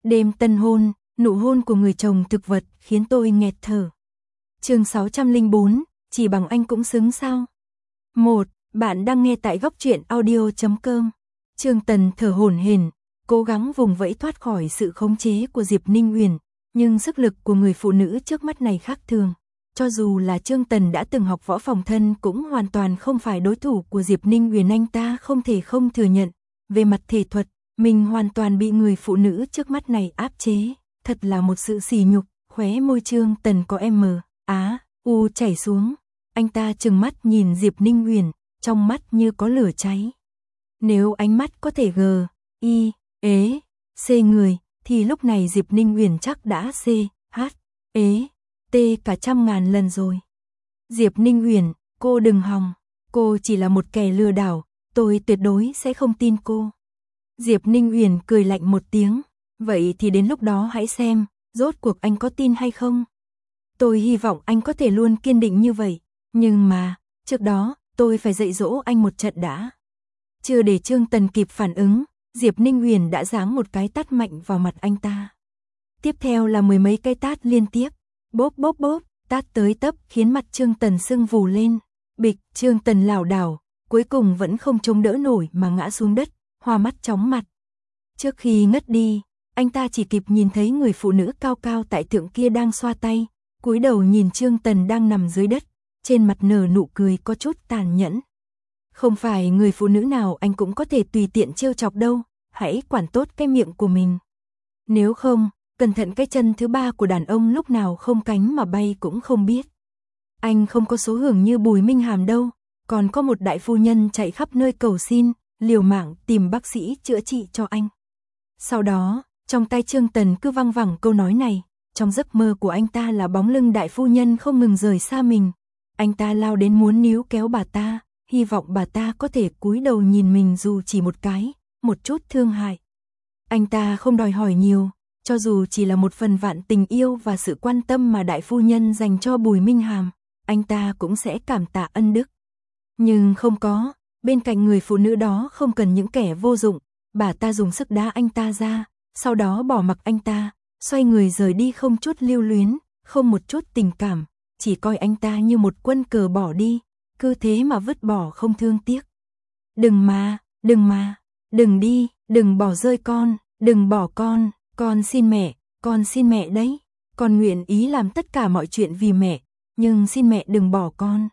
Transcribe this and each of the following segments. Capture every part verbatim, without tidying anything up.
Đêm tân hôn, nụ hôn của người chồng thực vật khiến tôi nghẹt thở. Chương sáu trăm lẻ bốn, chỉ bằng anh cũng xứng sao? một. Bạn đang nghe tại góc truyện audio chấm com. Trương Tần thở hổn hển, cố gắng vùng vẫy thoát khỏi sự khống chế của Diệp Ninh Uyển, nhưng sức lực của người phụ nữ trước mắt này khác thường. Cho dù là Trương Tần đã từng học võ phòng thân cũng hoàn toàn không phải đối thủ của Diệp Ninh Uyển, anh ta không thể không thừa nhận, về mặt thể thuật, mình hoàn toàn bị người phụ nữ trước mắt này áp chế, thật là một sự sỉ nhục. Khóe môi Trương Tần có m, á, u chảy xuống, anh ta trừng mắt nhìn Diệp Ninh Uyển, trong mắt như có lửa cháy. Nếu ánh mắt có thể g, i, ế, c người, thì lúc này Diệp Ninh Uyển chắc đã c, h, ế, t cả trăm ngàn lần rồi. Diệp Ninh Uyển, cô đừng hòng, cô chỉ là một kẻ lừa đảo, tôi tuyệt đối sẽ không tin cô. Diệp Ninh Uyển cười lạnh một tiếng, vậy thì đến lúc đó hãy xem, rốt cuộc anh có tin hay không. Tôi hy vọng anh có thể luôn kiên định như vậy, nhưng mà, trước đó, tôi phải dạy dỗ anh một trận đã. Chưa để Trương Tần kịp phản ứng, Diệp Ninh Uyển đã giáng một cái tát mạnh vào mặt anh ta. Tiếp theo là mười mấy cái tát liên tiếp, bốp bốp bốp, tát tới tấp khiến mặt Trương Tần sưng vù lên. Bịch, Trương Tần lảo đảo, cuối cùng vẫn không chống đỡ nổi mà ngã xuống đất, hoa mắt chóng mặt. Trước khi ngất đi, anh ta chỉ kịp nhìn thấy người phụ nữ cao cao tại thượng kia đang xoa tay, cúi đầu nhìn Trương Tần đang nằm dưới đất, trên mặt nở nụ cười có chút tàn nhẫn. Không phải người phụ nữ nào anh cũng có thể tùy tiện trêu chọc đâu, hãy quản tốt cái miệng của mình. Nếu không, cẩn thận cái chân thứ ba của đàn ông lúc nào không cánh mà bay cũng không biết. Anh không có số hưởng như Bùi Minh Hàm đâu, còn có một đại phu nhân chạy khắp nơi cầu xin, liều mạng tìm bác sĩ chữa trị cho anh. Sau đó, trong tay Trương Tần cứ văng vẳng câu nói này, trong giấc mơ của anh ta là bóng lưng đại phu nhân không ngừng rời xa mình. Anh ta lao đến muốn níu kéo bà ta, hy vọng bà ta có thể cúi đầu nhìn mình dù chỉ một cái, một chút thương hại. Anh ta không đòi hỏi nhiều, cho dù chỉ là một phần vạn tình yêu và sự quan tâm mà đại phu nhân dành cho Bùi Minh Hàm, anh ta cũng sẽ cảm tạ ân đức. Nhưng không có, bên cạnh người phụ nữ đó không cần những kẻ vô dụng, bà ta dùng sức đá anh ta ra, sau đó bỏ mặc anh ta, xoay người rời đi không chút lưu luyến, không một chút tình cảm, chỉ coi anh ta như một quân cờ bỏ đi, cứ thế mà vứt bỏ không thương tiếc. Đừng mà, đừng mà, đừng đi, đừng bỏ rơi con, đừng bỏ con, con xin mẹ, con xin mẹ đấy, con nguyện ý làm tất cả mọi chuyện vì mẹ, nhưng xin mẹ đừng bỏ con.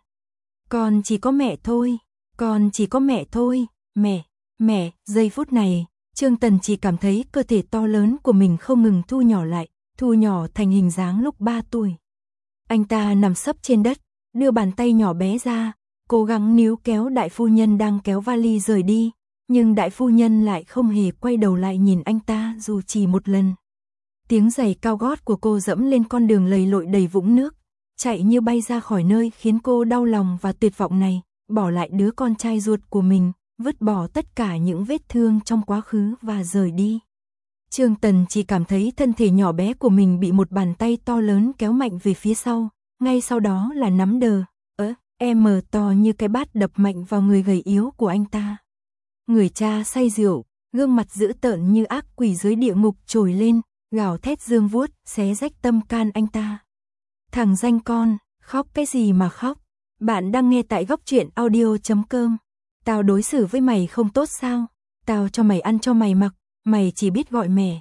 Con chỉ có mẹ thôi, con chỉ có mẹ thôi, mẹ, mẹ. Giây phút này, Trương Tần chỉ cảm thấy cơ thể to lớn của mình không ngừng thu nhỏ lại, thu nhỏ thành hình dáng lúc ba tuổi. Anh ta nằm sấp trên đất, đưa bàn tay nhỏ bé ra, cố gắng níu kéo đại phu nhân đang kéo vali rời đi, nhưng đại phu nhân lại không hề quay đầu lại nhìn anh ta dù chỉ một lần. Tiếng giày cao gót của cô dẫm lên con đường lầy lội đầy vũng nước, chạy như bay ra khỏi nơi khiến cô đau lòng và tuyệt vọng này, bỏ lại đứa con trai ruột của mình, vứt bỏ tất cả những vết thương trong quá khứ và rời đi. Trương Tần chỉ cảm thấy thân thể nhỏ bé của mình bị một bàn tay to lớn kéo mạnh về phía sau, ngay sau đó là nắm đờ, ớ, em to như cái bát đập mạnh vào người gầy yếu của anh ta. Người cha say rượu, gương mặt dữ tợn như ác quỷ dưới địa ngục trồi lên, gào thét dương vuốt, xé rách tâm can anh ta. Thằng danh con, khóc cái gì mà khóc? Bạn đang nghe tại góc truyện audio chấm com. Tao đối xử với mày không tốt sao? Tao cho mày ăn cho mày mặc, mày chỉ biết gọi mẹ.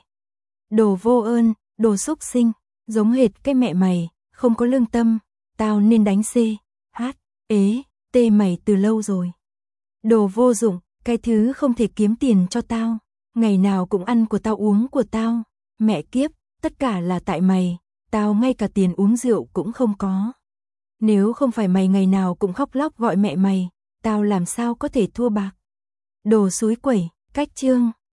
Đồ vô ơn, đồ xúc sinh, giống hệt cái mẹ mày, không có lương tâm, tao nên đánh C, H, ế, T mày từ lâu rồi. Đồ vô dụng, cái thứ không thể kiếm tiền cho tao, ngày nào cũng ăn của tao uống của tao, mẹ kiếp, tất cả là tại mày, tao ngay cả tiền uống rượu cũng không có. Nếu không phải mày ngày nào cũng khóc lóc gọi mẹ mày, tao làm sao có thể thua bạc. Đồ xúi quẩy, cách chương.